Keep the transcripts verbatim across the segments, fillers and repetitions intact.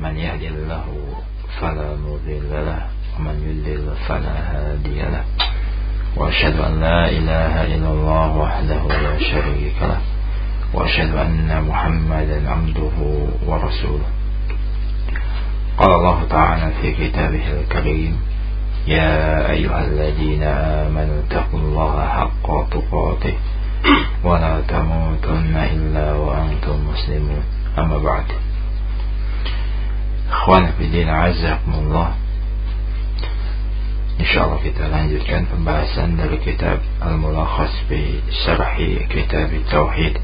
من يهدي الله فلا مضل له ومن يضلل فلا هادي له وأشهد أن لا إله إلا الله وحده لا شريك له وأشهد أن محمدا عبده ورسوله. قال الله تعالى في كتابه الكريم: يا أيها الذين آمنوا اتقوا الله حق تقاته ولا تموتن إلا وأنتم مسلمون. أما بعد. Ikhwan fillah azakumullah. Insyaallah kita lanjutkan pembahasan dari kitab Al-Mulakhas fi Syarhi Kitab Tauhid.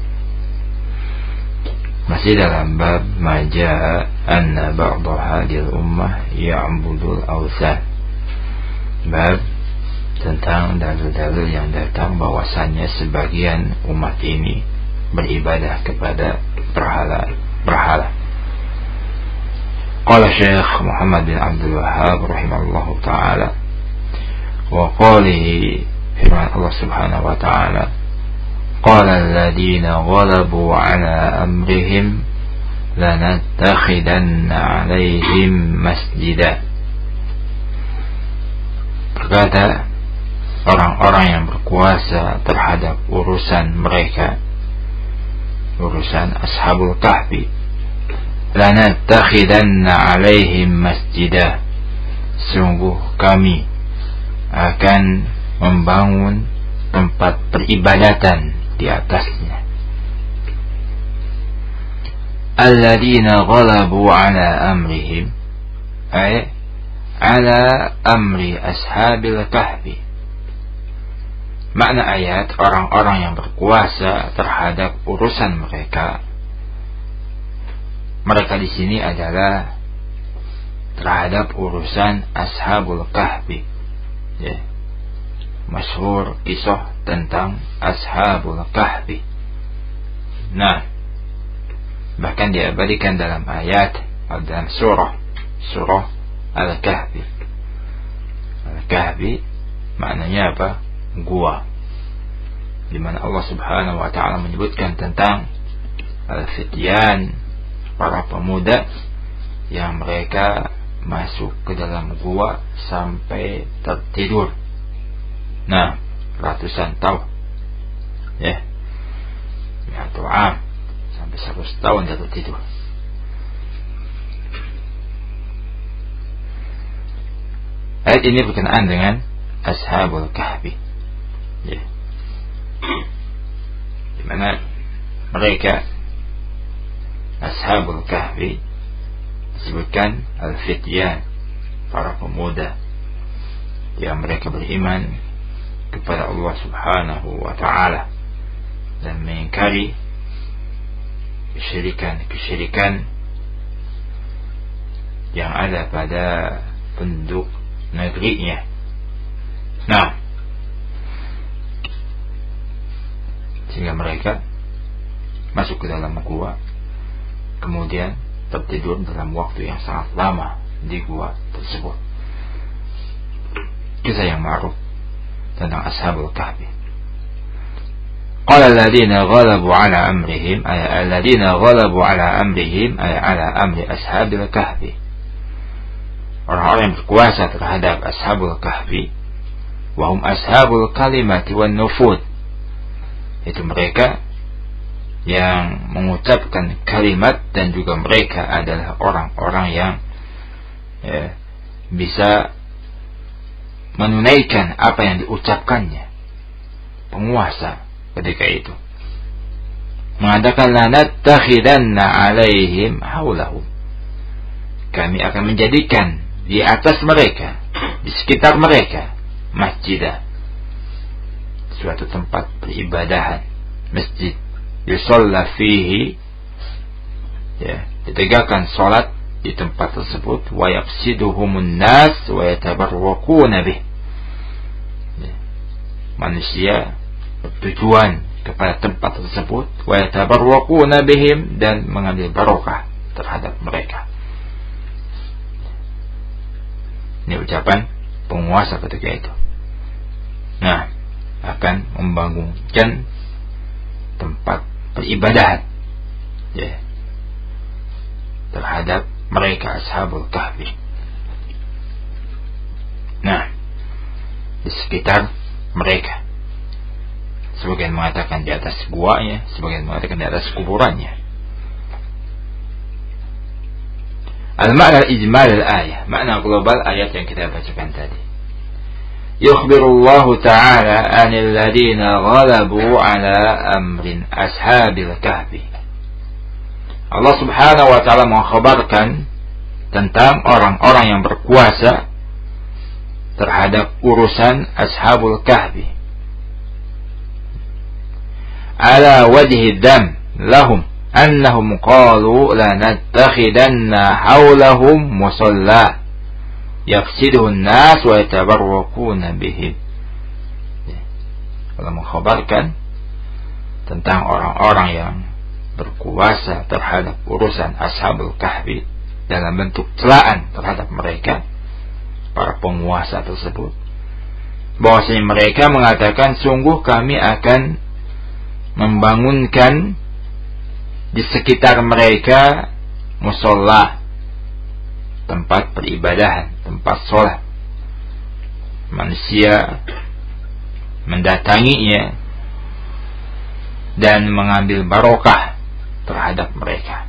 Masih dalam bab majaa anna ba'dha hadhihi ummah ya'budul awthan. Bab tentang dalil-dalil yang datang bahwasannya sebagian umat ini beribadah kepada berhala berhala. Qala Syekh Muhammad bin Abdul Wahhab rahimahullahu taala wa qalihi firman Allah Subhanahu wa taala qala alladhina ghalabu ala amrihim lanattakhidanna alaihim masjida. Berkata orang-orang yang berkuasa terhadap urusan mereka, urusan Ashabul Kahfi, lanattakhidanna alaihim masjida, sungguh kami akan membangun tempat peribadatan di atasnya. Alladzina ghalabu ala amrihim, ay ala amri ashabil kahfi. Makna ayat orang-orang yang berkuasa terhadap urusan mereka. Mereka di sini adalah terhadap urusan ashabul kahfi. Ya. Masyhur kisah tentang ashabul kahfi. Nah, bahkan diabadikan dalam ayat dalam surah surah Al-Kahfi. Al-Kahfi maknanya apa? Gua. Di mana Allah Subhanahu wa taala menyebutkan tentang al-fityan, para pemuda yang mereka masuk ke dalam gua sampai tertidur. Nah, ratusan tahun. Ya. Mi'atu am, sampai seratus tahun jatuh tidur. Ayat ini berkenaan dengan Ashabul Kahfi. Ya. Di mana mereka Ashabul Kahfi disebutkan al-fityan, para pemuda yang mereka beriman kepada Allah Subhanahu wa taala dan mengingkari kesyirikan-kesyirikan yang ada pada penduduk negerinya. Nah, sehingga mereka masuk ke dalam gua, kemudian tertidur dalam waktu yang sangat lama di gua tersebut. Kisah yang ma'ruf tentang Ashabul Kahfi. Qala alladhina ghalabu ala amrihim, ay alladhina ghalabu ala amrihim, ay ala amri ashabil kahfi. Orang-orang yang berkuasa terhadap Ashabul Kahfi, wahum ashabul kalimati wan nufud, itu mereka yang mengucapkan kalimat dan juga mereka adalah orang-orang yang ya, bisa menunaikan apa yang diucapkannya. Penguasa ketika itu mengatakan lanattakhidanna alaihim haulahum, kami akan menjadikan di atas mereka, di sekitar mereka, masjidah, suatu tempat peribadahan, masjid yusalla fihi, ya, ditegakkan salat di tempat tersebut, wa yaqsiduhumun nas wa yatabarrakuna bih, ya, manusia bertujuan kepada tempat tersebut, wa yatabarrakuna bihim, dan mengambil barokah terhadap mereka. Ini ucapan penguasa ketika itu. Nah, akan membangunkan tempat peribadahan, ya, terhadap mereka Ashabul Kahfi. Nah, di sekitar mereka. Sebagian mengatakan di atas guanya, sebagian mengatakan di atas kuburannya. Al-ma'na al-ijmal al-ayah, makna global ayat yang kita bacakan tadi. Yukhbirullahu ta'ala anil ladina ghalabu ala amrin ashabil kahfi. Allah subhanahu wa ta'ala mengkhabarkan tentang orang-orang yang berkuasa terhadap urusan ashabul kahfi. Ala wajhi dam lahum annahum qalu lanattakhidanna hawlahum musalla yafsiduhu an-nas wa yatabarrakuna bihi. Allah mengkhabarkan tentang orang-orang yang berkuasa terhadap urusan ashabul kahfi dalam bentuk celaan terhadap mereka, para penguasa tersebut, bahwasanya mereka mengatakan, sungguh kami akan membangunkan di sekitar mereka musalla, tempat peribadahan, tempat sholat. Manusia mendatanginya dan mengambil barokah terhadap mereka.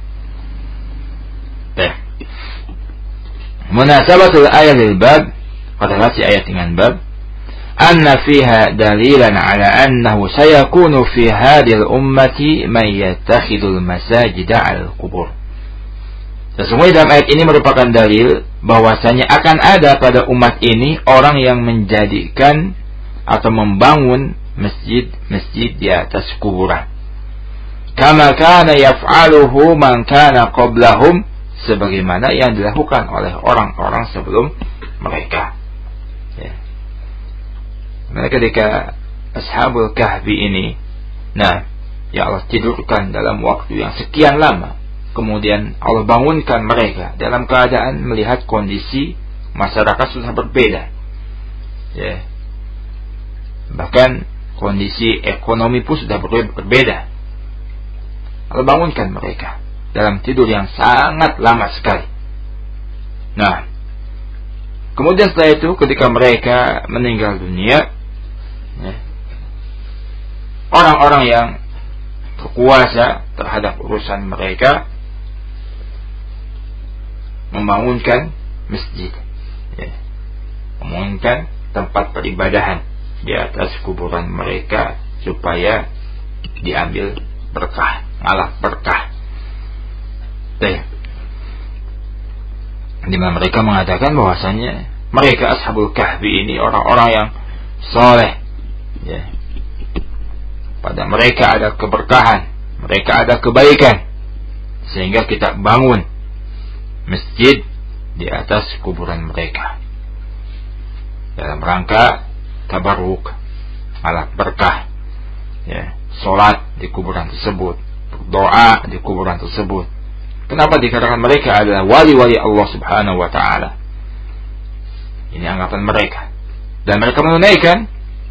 Munasabatul ayat lil bab, relasi ayat dengan bab, anna fiha dalilan ala annahu sayakunu fi hadhihi ummati man yattakhidul masajida al qubur. Sesungguhnya dalam ayat ini merupakan dalil bahwasanya akan ada pada umat ini orang yang menjadikan atau membangun masjid-masjid di atas kuburan. Kama kana yaf'aluhu man kana qablahum, sebagaimana yang dilakukan oleh orang-orang sebelum mereka. Ya. Mereka ketika Ashabul Kahfi ini, nah, ya Allah tidurkan dalam waktu yang sekian lama, kemudian Allah bangunkan mereka dalam keadaan melihat kondisi masyarakat sudah berbeda. Ya. Bahkan kondisi ekonomi pun sudah berbeda. Allah bangunkan mereka dalam tidur yang sangat lama sekali. Nah, kemudian setelah itu ketika mereka meninggal dunia, ya, orang-orang yang berkuasa terhadap urusan mereka membangunkan masjid, ya, membangunkan tempat peribadahan di atas kuburan mereka supaya diambil berkah, ngalah berkah. Di mana mereka mengatakan bahwasanya mereka Ashabul Kahfi ini orang-orang yang soleh, ya. Pada mereka ada keberkahan, mereka ada kebaikan, sehingga kita bangun masjid di atas kuburan mereka dalam rangka tabarruk, ngalah berkah, ya. Solat di kuburan tersebut, doa di kuburan tersebut. Kenapa dikatakan mereka adalah wali-wali Allah subhanahu wa ta'ala? Ini anggapan mereka. Dan mereka menunaikan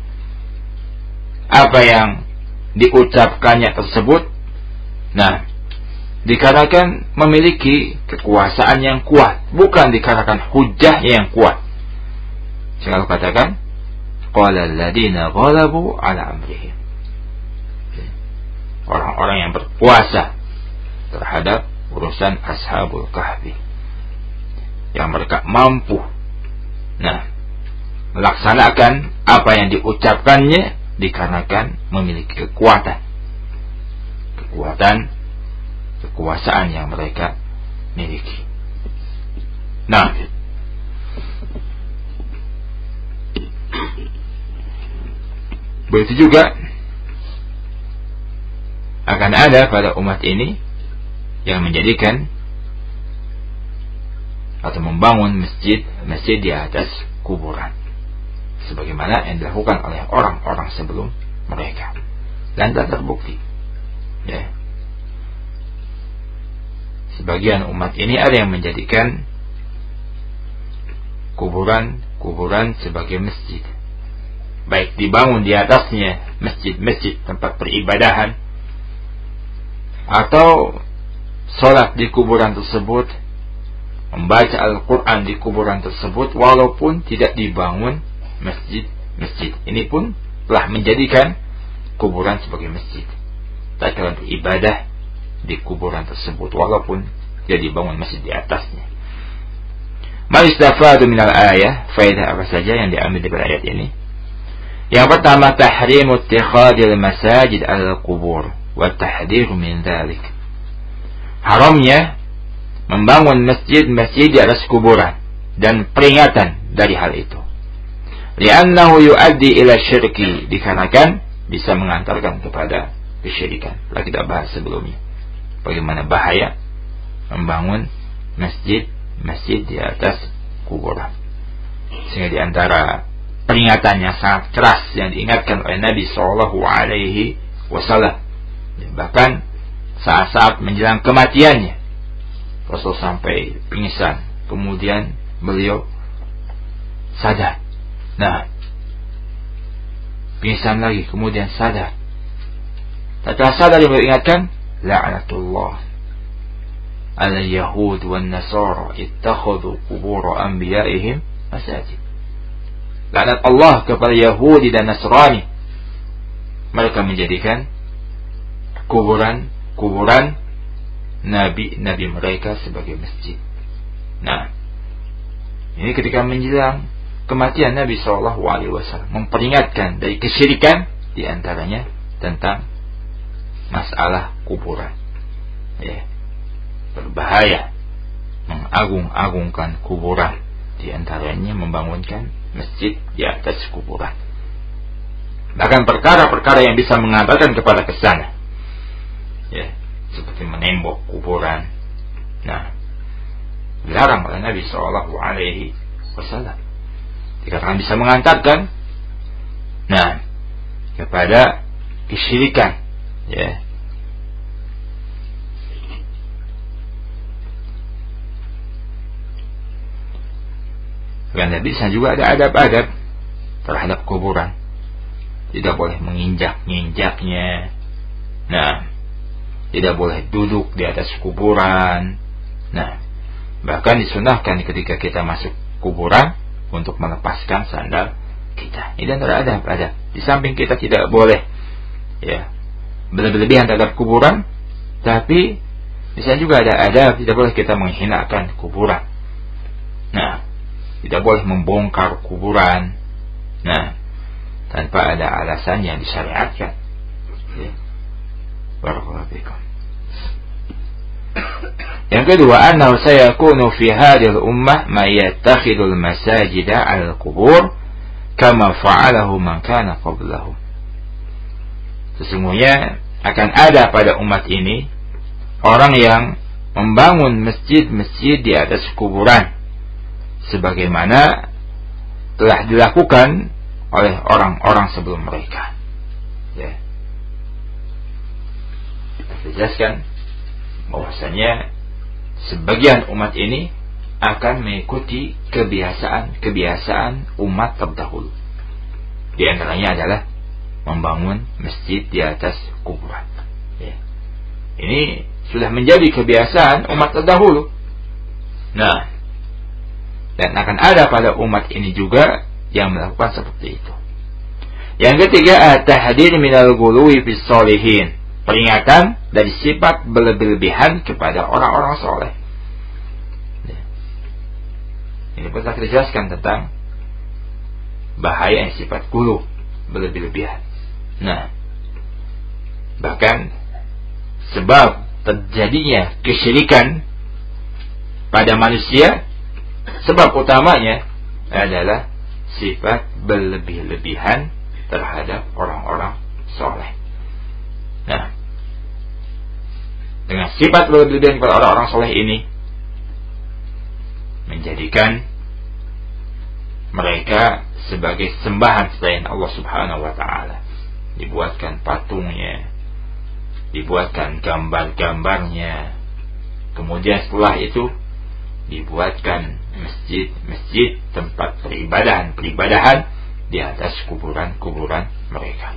apa yang diucapkannya tersebut. Nah, dikarenakan memiliki kekuasaan yang kuat, bukan dikarenakan hujahnya yang kuat. Sehingga Allah katakan, qala alladziina ghalabu ala amrihim. Orang-orang yang berkuasa terhadap urusan Ashabul Kahfi, yang mereka mampu, nah, melaksanakan apa yang diucapkannya dikarenakan memiliki kekuatan, kekuatan, kekuasaan yang mereka miliki. Nah, begitu juga akan ada pada umat ini yang menjadikan atau membangun masjid masjid di atas kuburan, sebagaimana yang dilakukan oleh orang-orang sebelum mereka, dan tak terbukti, ya. Sebagian umat ini ada yang menjadikan kuburan-kuburan sebagai masjid, baik dibangun di atasnya masjid-masjid tempat peribadahan, atau sholat di kuburan tersebut membaca Al-Quran di kuburan tersebut walaupun tidak dibangun masjid-masjid. Ini pun telah menjadikan kuburan sebagai masjid. Tak kala beribadah di kuburan tersebut walaupun tidak dibangun masjid di atasnya. Ma istafadu minal ayah, faedah apa saja yang diambil dari ayat ini? Yang pertama, tahrimu ittikhadil masajid al-qubur wa tahdhiru min dzalik. Haramnya membangun masjid-masjid di atas kuburan dan peringatan dari hal itu. Li'annahu yuaddi ila syirki, dikarenakan bisa mengantarkan kepada kesyirikan. Telah kita bahas sebelumnya bagaimana bahaya membangun masjid-masjid di atas kuburan. Sehingga di antara peringatan yang sangat keras yang diingatkan oleh Nabi Shallallahu Alaihi Wasallam, bahkan saat-saat menjelang kematiannya, Rasul sampai pingsan, kemudian beliau sadar. Nah, pingsan lagi, kemudian sadar. Setelah sadar yang beliau ingatkan, la'natullah ala yahud wan nasara ittakhadhu qubur anbiya'ihim masajid. Laknat Allah kepada Yahudi dan Nasrani, mereka menjadikan kuburan-kuburan nabi-nabi mereka sebagai masjid. Nah, ini ketika menjelang kematian Nabi Shallallahu Alaihi Wasallam memperingatkan dari kesyirikan, di antaranya tentang masalah kuburan. Ya, berbahaya mengagung-agungkan kuburan, di antaranya membangunkan masjid di atas kuburan. Bahkan perkara-perkara yang bisa mengantarkan kepada kesana, ya, seperti menembok kuburan. Nah, dilarang oleh Nabi Shallallahu Alaihi Wasallam. Dikatakan bisa mengantarkan, nah, kepada kesyirikan, ya. Karena bisa juga ada adab-adab terhadap kuburan. Tidak boleh menginjak-injaknya. Nah, tidak boleh duduk di atas kuburan. Nah, bahkan disunahkan ketika kita masuk kuburan untuk melepaskan sandal kita. Ini antara adab-adab. Di samping kita tidak boleh, ya, berlebihan terhadap kuburan, tapi bisa juga ada adab, tidak boleh kita menghinakan kuburan. Nah, tidak boleh membongkar kuburan, nah, tanpa ada alasan yang disyariatkan. Ya. Barakallahu fikum. Yang kedua, annahu sayakunu fi hadhil ummah ma yattakhidul masajida 'alal qubur kama fa'alahu man kana qablahu. Sesungguhnya akan ada pada umat ini orang yang membangun masjid-masjid di atas kuburan, sebagaimana telah dilakukan oleh orang-orang sebelum mereka. Ya. Dijelaskan bahwasanya sebagian umat ini akan mengikuti kebiasaan-kebiasaan umat terdahulu. Di antaranya adalah membangun masjid di atas kuburan. Ya. Ini sudah menjadi kebiasaan umat terdahulu. Nah, dan akan ada pada umat ini juga yang melakukan seperti itu. Yang ketiga, at-tahdzir minal ghuluwi fis shalihin, peringatan dari sifat berlebih-lebihan kepada orang-orang soleh. Ini pun telah dijelaskan tentang bahaya yang sifat ghulu, berlebih-lebihan. Nah, bahkan sebab terjadinya kesyirikan pada manusia, sebab utamanya adalah sifat berlebih-lebihan terhadap orang-orang soleh. Nah, dengan sifat berlebih-lebihan kepada orang-orang soleh ini menjadikan mereka sebagai sembahan selain Allah Subhanahu wa Ta'ala. Dibuatkan patungnya, dibuatkan gambar-gambarnya, kemudian setelah itu dibuatkan masjid-masjid, tempat peribadahan-peribadahan di atas kuburan-kuburan mereka.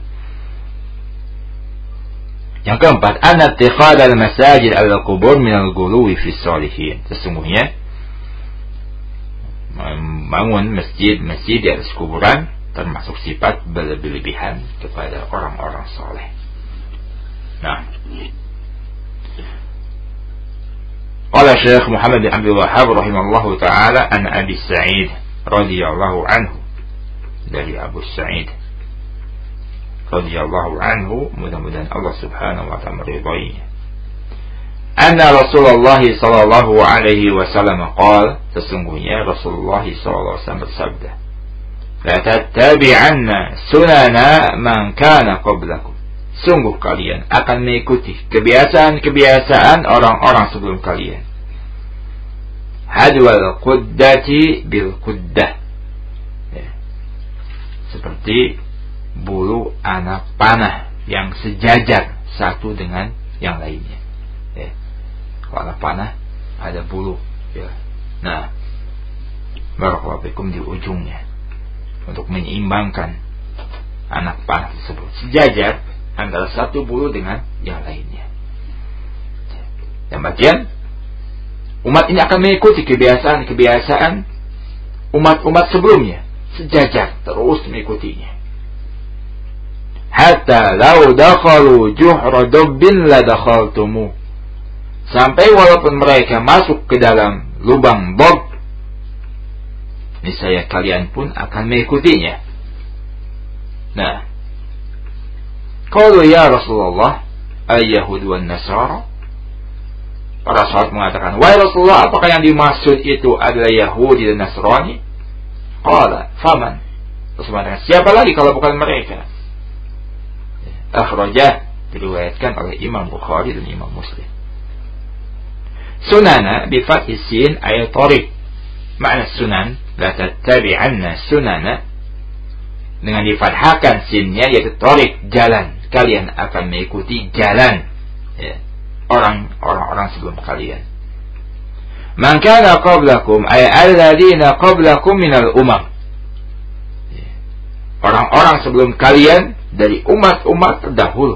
Yang keempat, anna ittikhadal masajid al-qubur min al-ghuluwi fi shalihin. Sesungguhnya membangun masjid-masjid di atas kuburan termasuk sifat berlebih-lebihan kepada orang-orang soleh. Nah, qala Syekh Muhammad bin Abdul Wahhab rahimahullahu taala an Abi Sa'id radhiyallahu anhu, dari Abu Sa'id radhiyallahu anhu, mudah-mudahan Allah Subhanahu wa taala meridainya. Anna Rasulullah sallallahu alaihi wasallam qala, sesungguhnya Rasulullah sallallahu alaihi wasallam bersabda, la tattabi'anna sunana man kana qablakum, sungguh kalian akan mengikuti kebiasaan-kebiasaan orang-orang sebelum kalian. Hadwal quddati bil quddah, ya, seperti bulu anak panah yang sejajar satu dengan yang lainnya. Ya. Kalau anak panah ada bulu, ya. Nah, barakallahu fikum di ujungnya untuk menyeimbangkan anak panah tersebut sejajar antara satu bulu dengan yang lainnya. Yang bagian umat ini akan mengikuti kebiasaan-kebiasaan umat-umat sebelumnya, sejajar terus mengikutinya. Hatta law dakhalu juhra dabbin la dakhaltumu, sampai walaupun mereka masuk ke dalam lubang bob, niscaya kalian pun akan mengikutinya. Nah, qalu ya Rasulullah al-yahud wan nasara, para sahabat mengatakan, wahai Rasulullah, apakah yang dimaksud itu adalah Yahudi dan Nasrani? Qala faman, Rasulullah mengatakan, siapa lagi kalau bukan mereka? Akhrajah, diriwayatkan oleh Imam Bukhari dan Imam Muslim. Sunana bi fathi sin ay tariq. Makna sunan, la tattabi'anna sunana, dengan difathahkan sinnya yaitu tariq, jalan. Kalian akan mengikuti jalan, ya, orang-orang sebelum kalian. Man kana qablakum ay alladziina qablakum minal umam, orang-orang sebelum kalian dari umat-umat terdahulu.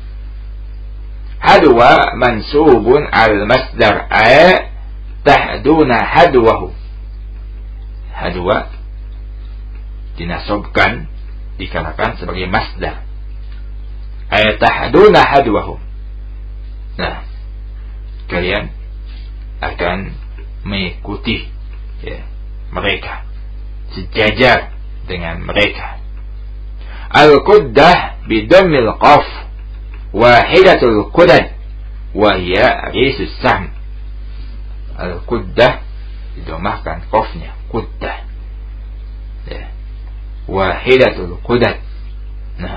Hadwa mansubun al masdar ay tahduna hadwahu. Hadwa dinasabkan, dikatakan sebagai masdar, ay tahduna hadwahu. Nah, kalian akan mengikuti, ya, mereka, sejajar dengan mereka. Al-quddah bidammil qaf, wahidatul qudad, wa hiya risus sahm. Al-quddah didomahkan qafnya, quddah, ya, wahidatul qudad. Nah,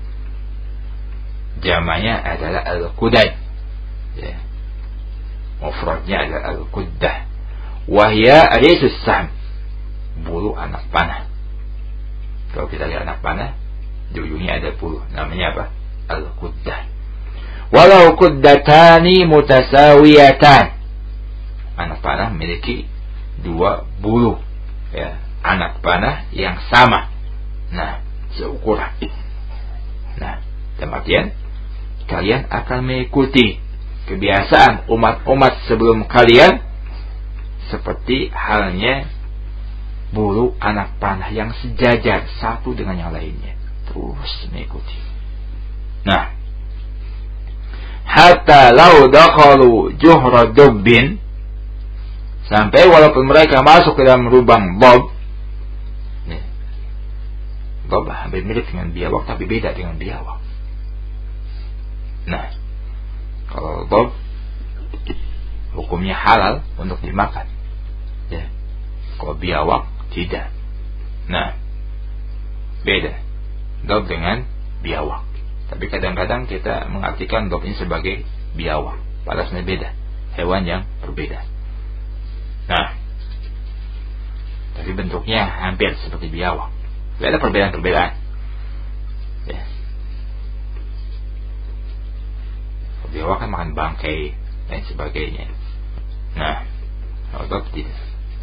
jamanya adalah al-qudad, ya, mufradnya adalah al-quddah, wa hiya risus sahm, bulu anak panah. Kalau kita lihat anak panah, di ujungnya ada bulu, namanya apa? Al-quddah. Walau quddatani mutasawiyatan, anak panah memiliki dua bulu, ya, anak panah yang sama, nah, seukuran. Nah, demikian kalian akan mengikuti kebiasaan umat-umat sebelum kalian, seperti halnya bulu anak panah yang sejajar satu dengan yang lainnya, terus mengikuti. Nah, hatta law dakhalu juhra dabbin, sampai walaupun mereka masuk ke dalam lubang bob. Nih, bob hampir mirip dengan biawak, tapi beda dengan biawak. Nah, kalau bob hukumnya halal untuk dimakan, ya. Kalau biawak tidak. Nah, beda dob dengan biawak. Tapi kadang-kadang kita mengartikan dob ini sebagai biawak, padahal sebenarnya beda, hewan yang berbeda. Nah, tapi bentuknya hampir seperti biawak. Tidak ada perbedaan-perbedaan, ya. Biawak kan makan bangkai dan sebagainya. Nah, kalau dob tidak.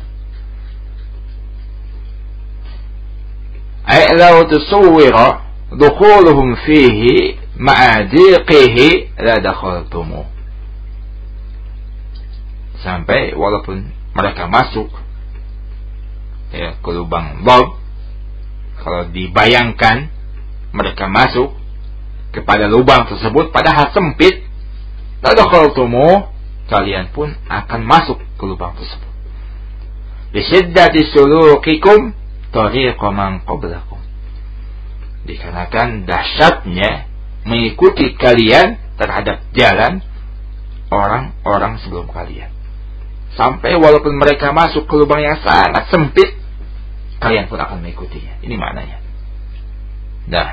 Ay law tusawwira dukhuluhum fihi ma'adiqihi la dakhaltumu, sampai walaupun mereka masuk ya, ke lubang bab, kalau dibayangkan mereka masuk kepada lubang tersebut padahal sempit, ladakhaltumuh, kalian pun akan masuk ke lubang tersebut. Bisyiddati sulukikum tariqa man qablakum, dikarenakan dahsyatnya mengikuti kalian terhadap jalan orang-orang sebelum kalian, sampai walaupun mereka masuk ke lubang yang sangat sempit, kalian pun akan mengikutinya. Ini maknanya. Nah,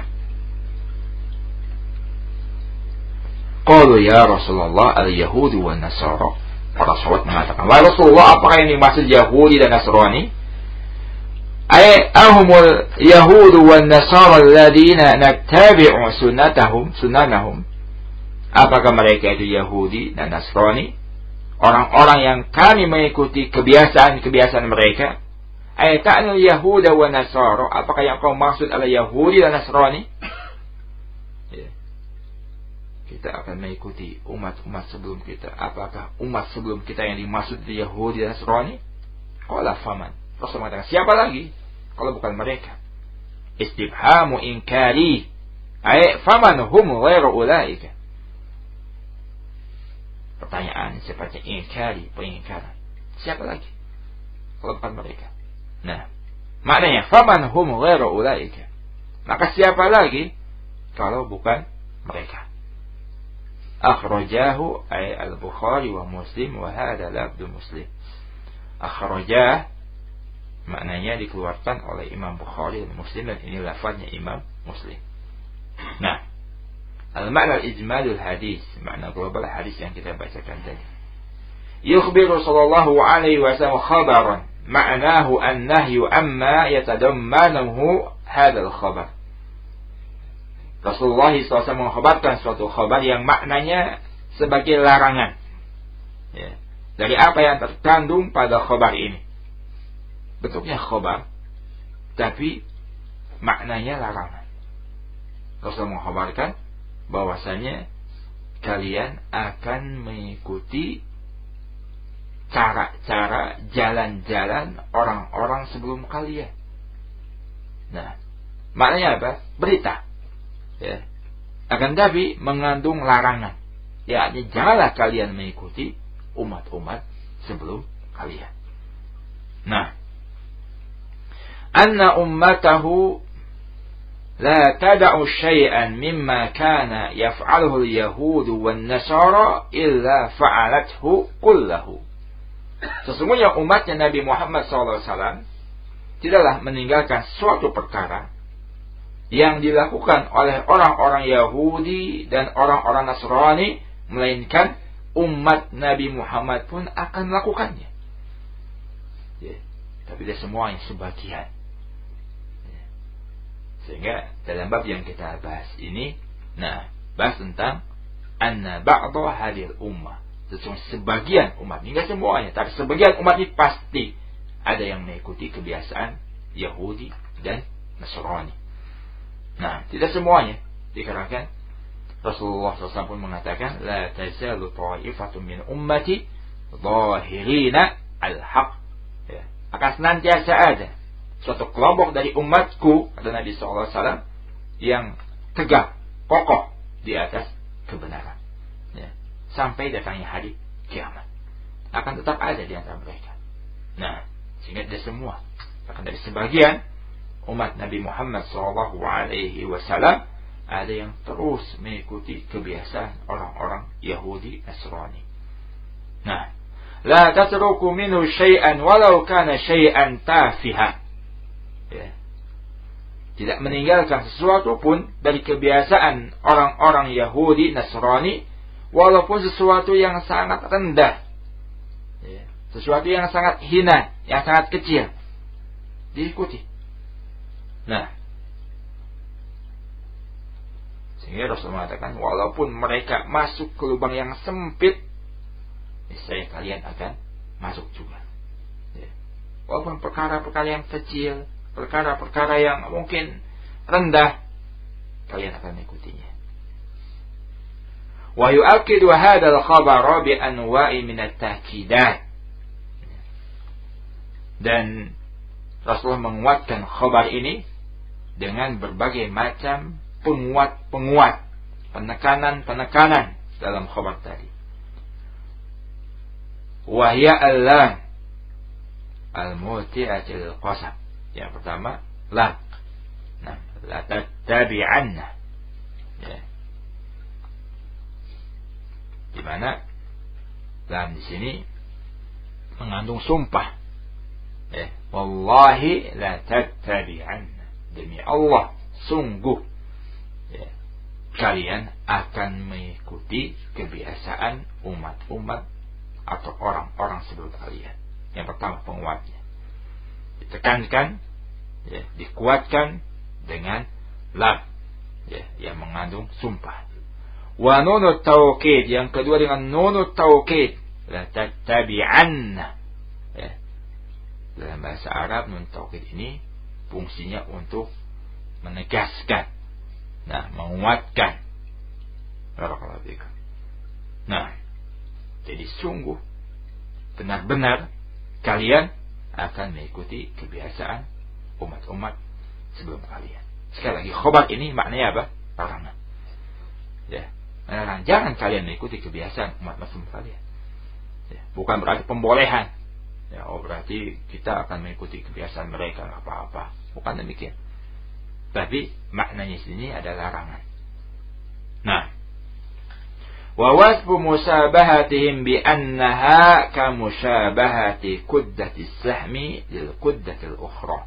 qalu ya Rasulullah al-Yahudi wa Nasara. Para sahabat mengatakan, wahai Rasulullah, apakah yang dimaksud Yahudi dan Nasrani? Ay ahumul Yahudu wa Nasara alladziina nattabi'u sunnatahum sunnanahum. Apakah mereka itu Yahudi dan Nasrani, orang-orang yang kami mengikuti kebiasaan-kebiasaan mereka? Ay ta'nul Yahuda wa Nasara, apakah yang kau maksud adalah Yahudi dan Nasrani? Ya. Kita akan mengikuti umat-umat sebelum kita. Apakah umat sebelum kita yang dimaksud Yahudi dan Nasrani? Qala faman. Rasul mengatakan, siapa lagi kalau bukan mereka? Istifhamu inkari. Ay faman hum ghairu ulaika. Pertanyaan sifatnya inkari, pengingkaran. Siapa lagi kalau bukan mereka? Nah, maknanya faman hum ghairu ulaika. Maka siapa lagi kalau bukan mereka? Akhrajahu ay al-Bukhari wa Muslim wa hadha lafdhu Muslim. Akhrajah maknanya dikeluarkan oleh Imam Bukhari dan Muslim, dan ini lafaznya Imam Muslim. Nah, al-makna al-ijmalul hadis, makna global hadis yang kita bacakan tadi. Yukhbiru sallallahu alaihi wasallam khabaran ma'nahu an-nahyu amma yatadammanahu hadzal khabar. Rasulullah shallallahu alaihi wasallam mengkhabarkan suatu khabar yang maknanya sebagai larangan, ya, dari apa yang terkandung pada khabar ini. Bentuknya khabar, tapi maknanya larangan. Rasulullah mengkhabarkan bahwasanya kalian akan mengikuti cara-cara jalan-jalan orang-orang sebelum kalian. Nah, maknanya apa? Berita. Ya. Akan tapi mengandung larangan, yakni janganlah kalian mengikuti umat-umat sebelum kalian. Nah, anna ummatahu la tada'u syai'an mimma kana yaf'aluhu al-yahud wan nasara illa fa'alathu kullahu. Sesungguhnya umatnya Nabi Muhammad shallallahu alaihi wasallam tidaklah meninggalkan suatu perkara yang dilakukan oleh orang-orang Yahudi dan orang-orang Nasrani, melainkan umat Nabi Muhammad pun akan melakukannya. Ya, tapi tidak semuanya, sebagian. Ya. Sehingga dalam bab yang kita bahas ini, nah, bahas tentang anna ba'dha hadhil ummah, sesungguhnya sebagian umat, tidak semuanya, tapi sebagian umat ini pasti ada yang mengikuti kebiasaan Yahudi dan Nasrani. Nah, tidak semuanya, dikarenakan Rasulullah shallallahu alaihi wasallam pun mengatakan, la tazalu ta'ifatun min ummati zahirina al-haq. Ya. Akan senantiasa ada suatu kelompok dari umatku, kata Nabi shallallahu alaihi wasallam, yang tegak, kokoh di atas kebenaran. Ya. Sampai datangnya hari kiamat. Akan tetap ada di antara mereka. Nah, sehingga tidak semua, akan dari sebagian umat Nabi Muhammad shallallahu alaihi wasallam ada yang terus mengikuti kebiasaan orang-orang Yahudi Nasrani. Nah, la tatruku minhu syai'an walau kana syai'an tafiha. Ya. Tidak meninggalkan sesuatu pun dari kebiasaan orang-orang Yahudi Nasrani, walaupun sesuatu yang sangat rendah, ya, sesuatu yang sangat hina, yang sangat kecil, diikuti. Nah, sehingga Rasul mengatakan, walaupun mereka masuk ke lubang yang sempit, niscaya kalian akan masuk juga. Ya. Walaupun perkara-perkara yang kecil, perkara-perkara yang mungkin rendah, kalian akan mengikutinya. Wa yu'akkidu hadzal khabara bi anwa'i min at-ta'kidat. Dan Rasulullah menguatkan khabar ini dengan berbagai macam penguat-penguat, penekanan-penekanan dalam khabar tadi. Wahya al-lam al-muti'atil qasam. Yang pertama, lam. Nah, la tattabi'anna. Ya. Di mana lam di sini mengandung sumpah. Ya, wallahi la tattabi'anna. Demi Allah, sungguh ya, kalian akan mengikuti kebiasaan umat-umat atau orang-orang sebelum kalian. Yang pertama penguatnya ditekankan, ya, dikuatkan dengan lam, ya, yang mengandung sumpah. Wa nunut taukid, yang kedua dengan nunut taukid, la tattabi'anna. Ya. Dalam bahasa Arab nun taukid ini fungsinya untuk menegaskan, nah, menguatkan. Barakallahu fikum. Nah, jadi sungguh benar-benar kalian akan mengikuti kebiasaan umat-umat sebelum kalian. Sekali lagi, khobar ini maknanya apa? Larangan. Ya, larangan. Jangan kalian mengikuti kebiasaan umat-umat sebelum kalian. Ya, bukan berarti pembolehan. Ya, oh berarti kita akan mengikuti kebiasaan mereka, nggak apa-apa. Bukan demikian. Tapi maknanya sini adalah larangan. Nah, wa wasfu musabahatihim bi annaha ka musabahati kuddati sahmi lil kuddati al-ukhra.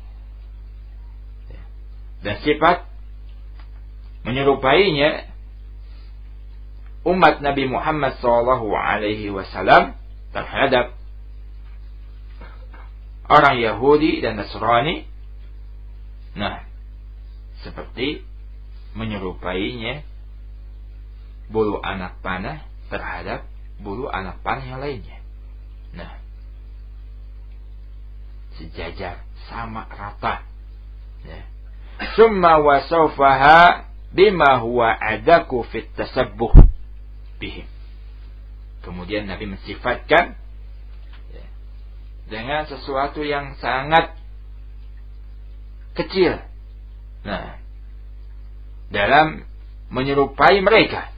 Dan sifat menyerupainya umat Nabi Muhammad sallallahu alaihi wasallam terhadap orang Yahudi dan Nasrani. Nah, seperti menyerupainya bulu anak panah terhadap bulu anak panah yang lainnya. Nah, sejajar, sama rata. Ya. Summa wasawfaha bima huwa adaku fit tasabbuh bihim. Kemudian Nabi mensifatkan, ya, dengan sesuatu yang sangat kecil. Nah, dalam menyerupai mereka.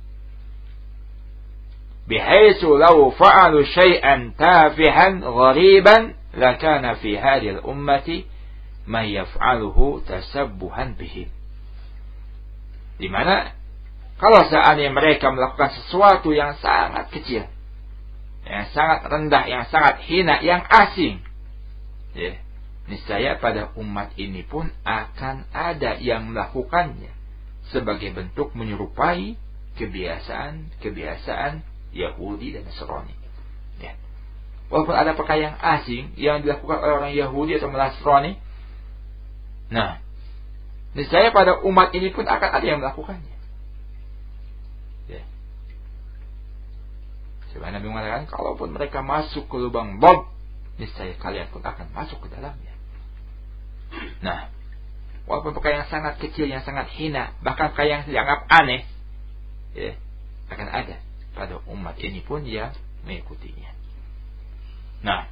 Bihaitsu law fa'alu syai'an tafihan ghariban lakana fi hadhihi al-ummati ma yaf'aluhu tasabbuhan bihim. Di mana kalau seandainya mereka melakukan sesuatu yang sangat kecil, yang sangat rendah, yang sangat hina, yang asing, ya, niscaya pada umat ini pun akan ada yang melakukannya sebagai bentuk menyerupai kebiasaan-kebiasaan Yahudi dan Nasrani. Ya. Walaupun ada perkara yang asing yang dilakukan oleh orang Yahudi atau Nasrani, nah, niscaya pada umat ini pun akan ada yang melakukannya. Ya. Sebagaimana Nabi mengatakan, kalaupun mereka masuk ke lubang bom, niscaya kalian pun akan masuk ke dalamnya. Nah, walaupun perkara yang sangat kecil, yang sangat hina, bahkan perkara yang dianggap aneh, ya, akan ada pada umat ini pun yang mengikutinya. Nah,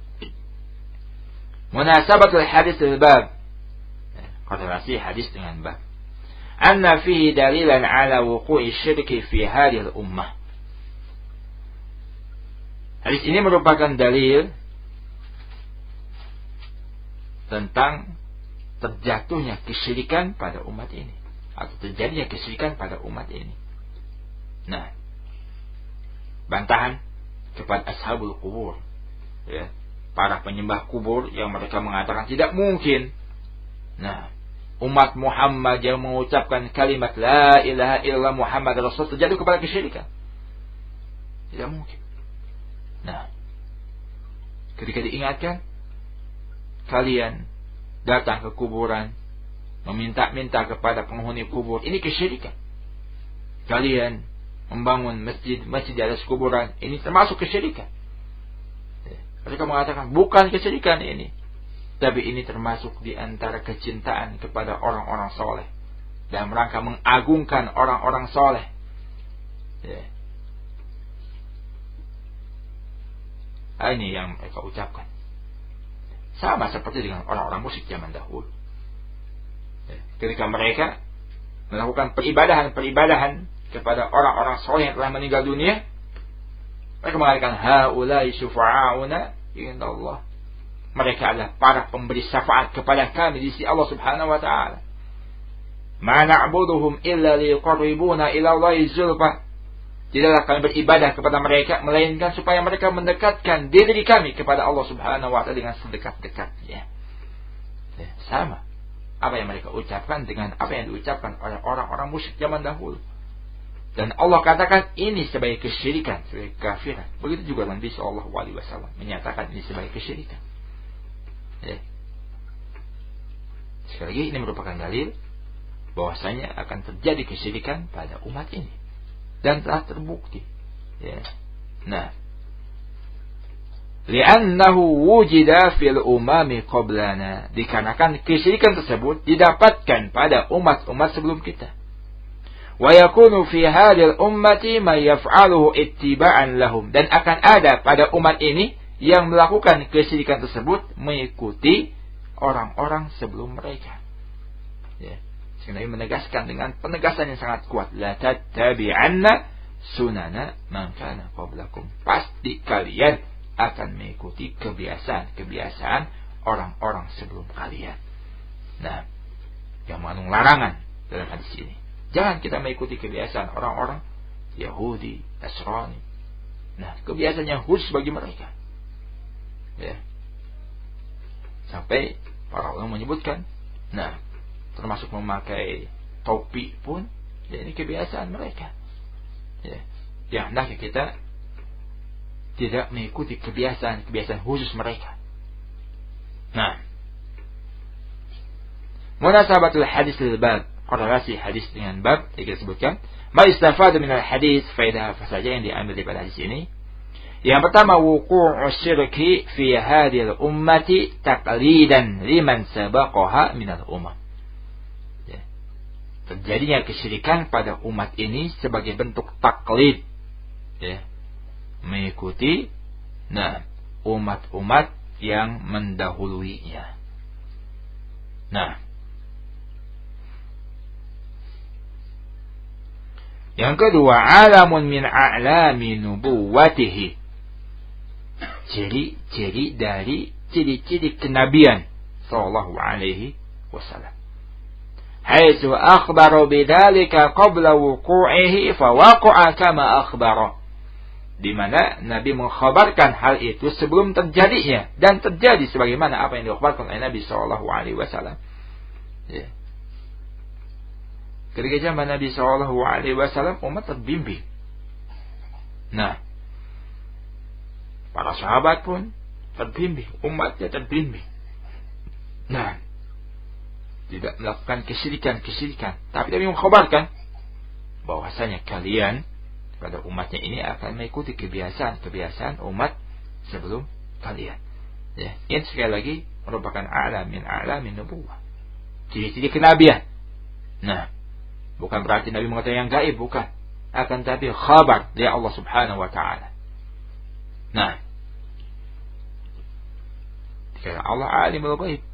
munasabatul hadis al-bab, korelasi hadis dengan bab, anna fihi dalilan ala wuqu'i syirki fi hadhihi al-ummah. Hadis ini merupakan dalil tentang terjatuhnya kesyirikan pada umat ini, atau terjadinya kesyirikan pada umat ini. Nah, bantahan kepada ashabul kubur, ya, para penyembah kubur yang mereka mengatakan tidak mungkin, nah, umat Muhammad yang mengucapkan kalimat la ilaha illallah Muhammad Rasul terjatuh kepada kesyirikan. Tidak mungkin. Nah, ketika diingatkan, kalian datang ke kuburan, meminta-minta kepada penghuni kubur, ini kesyirikan. Kalian membangun masjid, masjid di atas kuburan, ini termasuk kesyirikan. Mereka mengatakan bukan kesyirikan ini, tapi ini termasuk di antara kecintaan kepada orang-orang soleh, dalam rangka mengagungkan orang-orang soleh. Ya. Ini yang mereka ucapkan. Sama seperti dengan orang-orang musyrik zaman dahulu. Ketika mereka melakukan peribadahan-peribadahan kepada orang-orang soleh yang telah meninggal dunia, mereka mengatakan haulai syufa'auna indallah. Mereka adalah para pemberi syafaat kepada kami di sisi Allah Subhanahu wa taala. Ma na'buduhum illa liqarribuna ila Allahi zulfa. Tidaklah kami beribadah kepada mereka melainkan supaya mereka mendekatkan diri kami kepada Allah Subhanahu wa taala dengan sedekat-dekatnya. Ya, sama apa yang mereka ucapkan dengan apa yang diucapkan oleh orang-orang musyrik zaman dahulu. Dan Allah katakan ini sebagai kesyirikan, sebagai kafiran. Begitu juga Nabi sallallahu alaihi wasallam menyatakan ini sebagai kesyirikan. Ya. Sekali lagi ini merupakan dalil bahwasanya akan terjadi kesyirikan pada umat ini dan telah terbukti. Ya. Nah, li'annahu wujida fil umami qablana, dikarenakan kesyirikan tersebut didapatkan pada umat-umat sebelum kita. Wa yakunu fi hadhil ummati ma yaf'aluhu ittiba'an lahum, dan akan ada pada umat ini yang melakukan kesyirikan tersebut mengikuti orang-orang sebelum mereka. Ya. Sehingga menegaskan dengan penegasan yang sangat kuat, la tattabi'anna sunana man kana qablakum. Pasti kalian akan mengikuti kebiasaan-kebiasaan orang-orang sebelum kalian. Nah, yang mengandung larangan dalam hadis ini, jangan kita mengikuti kebiasaan orang-orang Yahudi, Nasrani. Nah, kebiasaan yang khusus bagi mereka. Ya. Sampai para ulama menyebutkan, nah, termasuk memakai topi pun, ya ini kebiasaan mereka. Ya. Yang hendaknya kita tidak mengikuti kebiasaan-kebiasaan khusus mereka. Nah, munasabatul hadis lil bab, korelasi hadis dengan bab yang kita sebutkan. Ma istafada min al hadis, faedah apa saja yang diambil daripada hadis ini? Yang pertama, wuqu'u syirki fi hadhil ummati taqlidan liman sabaqaha minal umam. Ya. Terjadinya kesyirikan pada umat ini sebagai bentuk taklid, ya, mengikuti nah umat-umat yang mendahuluinya. Nah, yang kedua, alamun min a'lami nubuwatihi, ciri-ciri dari ciri-ciri kenabian sallallahu alaihi wasallam. Haitsu akhbara bidzalika qabla wuqu'ihi fa waqa'a kama akhbara. Di mana Nabi mengkhabarkan hal itu sebelum terjadinya dan terjadi sebagaimana apa yang dikhabarkan oleh Nabi sallallahu alaihi wasallam. Ya. Ketika zaman Nabi sallallahu alaihi wasallam umat terbimbing. Nah, para sahabat pun terbimbing, umatnya terbimbing. Nah, tidak melakukan kesyirikan-kesyirikan, tapi Nabi mengkhabarkan bahwasanya kalian pada umatnya ini akan mengikuti kebiasaan-kebiasaan umat sebelum kalian. Ya, ini sekali lagi merupakan alam min alamin nubuwah, ciri-ciri kenabian. Nah, bukan berarti Nabi mengatakan yang gaib, bukan. Akan tapi khabar dari Allah Subhanahu wa taala. Nah, karena Allah alimul ghaib,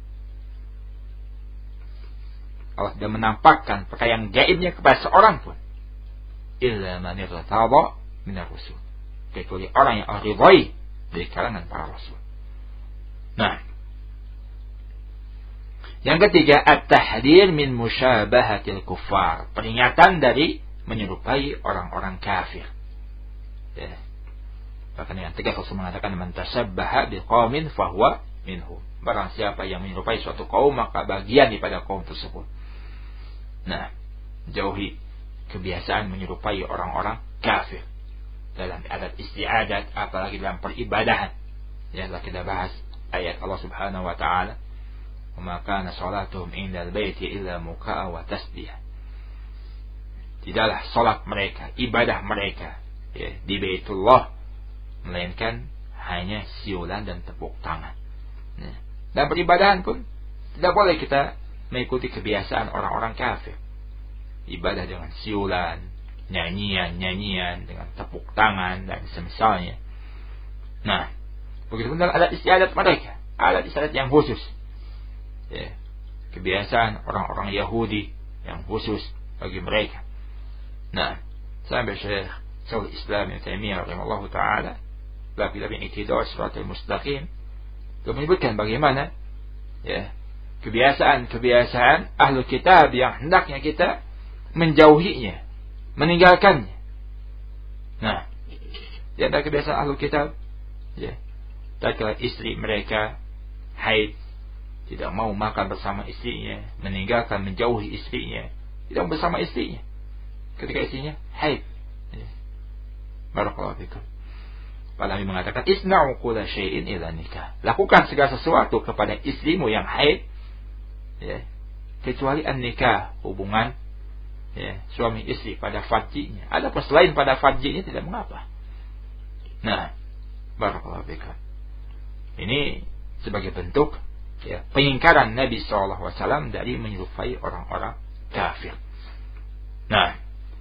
Allah tidak menampakkan perkara yang gaibnya kepada seorang pun, illa man irtada minar rusul, kecuali orang yang Allah ridhai dari kalangan para rasul. Nah, yang ketiga, at-tahdir min musyabahatil kuffar, peringatan dari menyerupai orang-orang kafir. Ya. Bahkan yang tegas Rasul mengatakan, man tasabbaha biqaumin fahuwa minhum. Barang siapa yang menyerupai suatu kaum, maka bagian daripada kaum tersebut. Nah, jauhi kebiasaan menyerupai orang-orang kafir dalam adat istiadat, apalagi dalam peribadahan. Ya, telah kita bahas ayat Allah Subhanahu wa taala, wa ma kana salatuhum indal baiti illa muka'a wa tasbih. Tidaklah salat mereka, ibadah mereka, ya, di Baitullah melainkan hanya siulan dan tepuk tangan. Nah, dan peribadahan pun tidak boleh kita mengikuti kebiasaan orang-orang kafir. Ibadah dengan siulan, nyanyian-nyanyian, dengan tepuk tangan dan semisalnya. Nah, begitu pun dalam adat istiadat mereka. adat istiadat yang khusus. Ya. Kebiasaan orang-orang Yahudi yang khusus bagi mereka. Nah, sampai Syekh Syekhul Islam Ibnu Taimiyah rahimahullah taala bab dalam Iqtida' Shiratal Mustaqim itu menyebutkan bagaimana ya kebiasaan-kebiasaan ahlu kitab yang hendaknya kita menjauhinya, meninggalkannya. Nah, di antara kebiasaan ahlu kitab ya, tatkala istri mereka haid, tidak mau makan bersama istrinya, meninggalkan, menjauhi istrinya, tidak bersama istrinya ketika istrinya haid. Ya. Barakallahu fikum. Para Nabi mengatakan, isna'u kulla syai'in ila nikah. Lakukan segala sesuatu kepada istrimu yang haid, ya, kecuali an-nikah, hubungan ya, suami istri pada farjinya. Adapun selain pada farjinya tidak mengapa. Nah, barakallahu fikum. Ini sebagai bentuk ya, pengingkaran Nabi shallallahu alaihi wasallam dari menyerupai orang-orang kafir. Nah,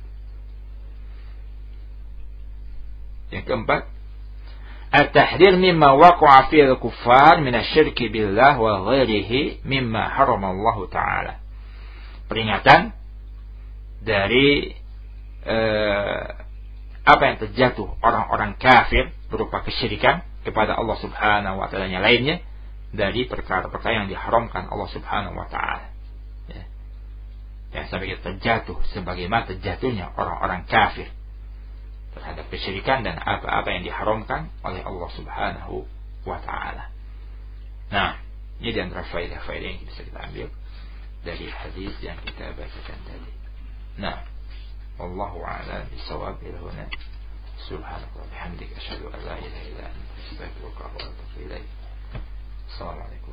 yang keempat, at-tahdir mimma waqa'a fihi al-kuffar min asy-syirki billah wa ghairihi mimma harama Allah taala. Peringatan dari eh, apa yang terjatuh orang-orang kafir berupa kesyirikan kepada Allah Subhanahu wa taala yang lainnya dari perkara-perkara yang diharamkan Allah Subhanahu wa taala. Ya. Yang sampai kita terjatuh sebagaimana terjatuhnya orang-orang kafir terhadap kesyirikan dan apa-apa yang diharamkan oleh Allah Subhanahu wa taala. Nah, ini di antara faedah-faedah yang bisa kita ambil dari hadis yang kita bacakan tadi. Nah, wallahu a'lam bishawab. Ila huna subhanaka wa bihamdika asyhadu an la ilaha illa anta astaghfiruka wa atubu ilaik. Assalamualaikum.